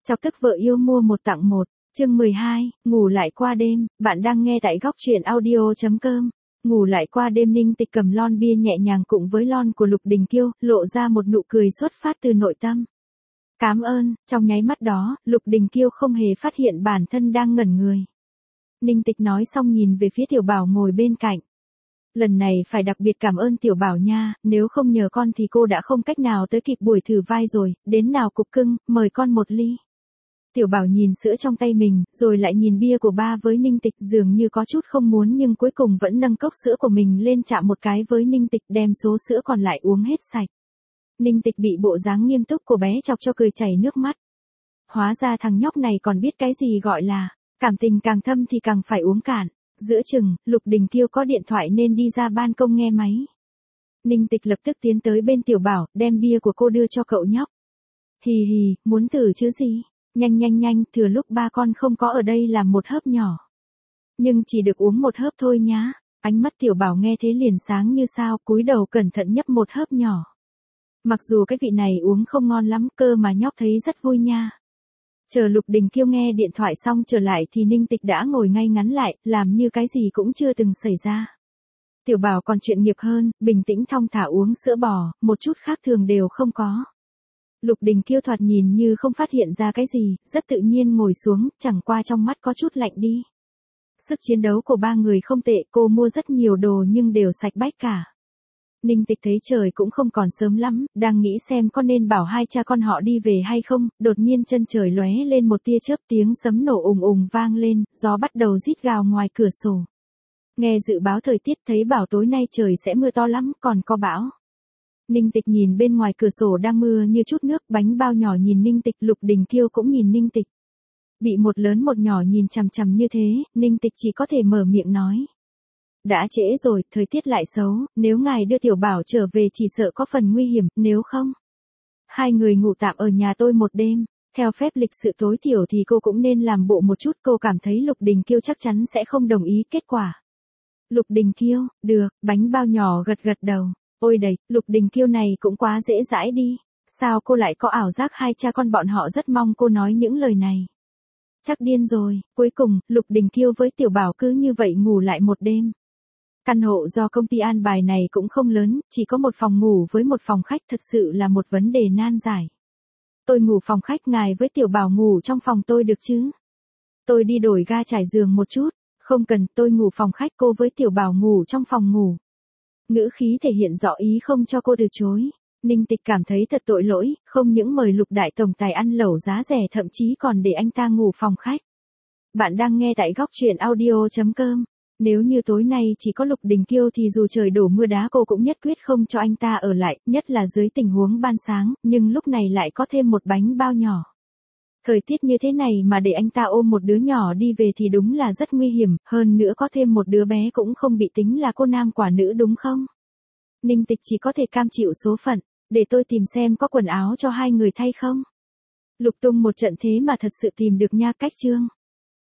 Chọc tức vợ yêu mua một tặng một, chương 12, ngủ lại qua đêm, bạn đang nghe tại góc truyện audio.com. Ngủ lại qua đêm. Ninh Tịch cầm lon bia nhẹ nhàng cùng với lon của Lục Đình Kiêu, lộ ra một nụ cười xuất phát từ nội tâm. Cảm ơn. Trong nháy mắt đó, Lục Đình Kiêu không hề phát hiện bản thân đang ngẩn người. Ninh Tịch nói xong nhìn về phía Tiểu Bảo ngồi bên cạnh. Lần này phải đặc biệt cảm ơn Tiểu Bảo nha, nếu không nhờ con thì cô đã không cách nào tới kịp buổi thử vai rồi, đến nào cục cưng, mời con một ly. Tiểu Bảo nhìn sữa trong tay mình, rồi lại nhìn bia của ba với Ninh Tịch, dường như có chút không muốn nhưng cuối cùng vẫn nâng cốc sữa của mình lên chạm một cái với Ninh Tịch, đem số sữa còn lại uống hết sạch. Ninh Tịch bị bộ dáng nghiêm túc của bé chọc cho cười chảy nước mắt. Hóa ra thằng nhóc này còn biết cái gì gọi là, cảm tình càng thâm thì càng phải uống cạn. Giữa chừng, Lục Đình Kiêu có điện thoại nên đi ra ban công nghe máy. Ninh Tịch lập tức tiến tới bên Tiểu Bảo, đem bia của cô đưa cho cậu nhóc. Hì hì, muốn thử chứ gì? Nhanh nhanh nhanh, thừa lúc ba con không có ở đây làm một hớp nhỏ. Nhưng chỉ được uống một hớp thôi nhá. Ánh mắt Tiểu Bảo nghe thế liền sáng như sao, cúi đầu cẩn thận nhấp một hớp nhỏ. Mặc dù cái vị này uống không ngon lắm cơ mà nhóc thấy rất vui nha. Chờ Lục Đình Kiêu nghe điện thoại xong trở lại thì Ninh Tịch đã ngồi ngay ngắn lại, làm như cái gì cũng chưa từng xảy ra. Tiểu Bảo còn chuyện nghiệp hơn, bình tĩnh thong thả uống sữa bò, một chút khác thường đều không có. Lục Đình Kiêu thoạt nhìn như không phát hiện ra cái gì, rất tự nhiên ngồi xuống, chẳng qua trong mắt có chút lạnh đi. Sức chiến đấu của ba người không tệ, cô mua rất nhiều đồ nhưng đều sạch bách cả. Ninh Tịch thấy trời cũng không còn sớm lắm, đang nghĩ xem có nên bảo hai cha con họ đi về hay không, đột nhiên chân trời lóe lên một tia chớp, tiếng sấm nổ ùng ùng vang lên, gió bắt đầu rít gào ngoài cửa sổ. Nghe dự báo thời tiết thấy bảo tối nay trời sẽ mưa to lắm, còn có bão. Ninh Tịch nhìn bên ngoài cửa sổ đang mưa như chút nước, bánh bao nhỏ nhìn Ninh Tịch, Lục Đình Kiêu cũng nhìn Ninh Tịch. Bị một lớn một nhỏ nhìn chằm chằm như thế, Ninh Tịch chỉ có thể mở miệng nói. Đã trễ rồi, thời tiết lại xấu, nếu ngài đưa Tiểu Bảo trở về chỉ sợ có phần nguy hiểm, nếu không. Hai người ngủ tạm ở nhà tôi một đêm, theo phép lịch sự tối thiểu thì cô cũng nên làm bộ một chút, cô cảm thấy Lục Đình Kiêu chắc chắn sẽ không đồng ý kết quả. Lục Đình Kiêu, được, bánh bao nhỏ gật gật đầu. Ôi đầy, Lục Đình Kiêu này cũng quá dễ dãi đi. Sao cô lại có ảo giác hai cha con bọn họ rất mong cô nói những lời này. Chắc điên rồi. Cuối cùng, Lục Đình Kiêu với Tiểu Bảo cứ như vậy ngủ lại một đêm. Căn hộ do công ty an bài này cũng không lớn, chỉ có một phòng ngủ với một phòng khách, thật sự là một vấn đề nan giải. Tôi ngủ phòng khách, ngài với Tiểu Bảo ngủ trong phòng tôi được chứ? Tôi đi đổi ga trải giường một chút. Không cần, tôi ngủ phòng khách, cô với Tiểu Bảo ngủ trong phòng ngủ. Ngữ khí thể hiện rõ ý không cho cô từ chối. Ninh Tịch cảm thấy thật tội lỗi, không những mời Lục đại tổng tài ăn lẩu giá rẻ thậm chí còn để anh ta ngủ phòng khách. Bạn đang nghe tại góc truyện audio.com. Nếu như tối nay chỉ có Lục Đình Kiêu thì dù trời đổ mưa đá cô cũng nhất quyết không cho anh ta ở lại, nhất là dưới tình huống ban sáng, nhưng lúc này lại có thêm một bánh bao nhỏ. Thời tiết như thế này mà để anh ta ôm một đứa nhỏ đi về thì đúng là rất nguy hiểm, hơn nữa có thêm một đứa bé cũng không bị tính là cô nam quả nữ đúng không? Ninh Tịch chỉ có thể cam chịu số phận, để tôi tìm xem có quần áo cho hai người thay không? Lục tung một trận thế mà thật sự tìm được nha. Cách chương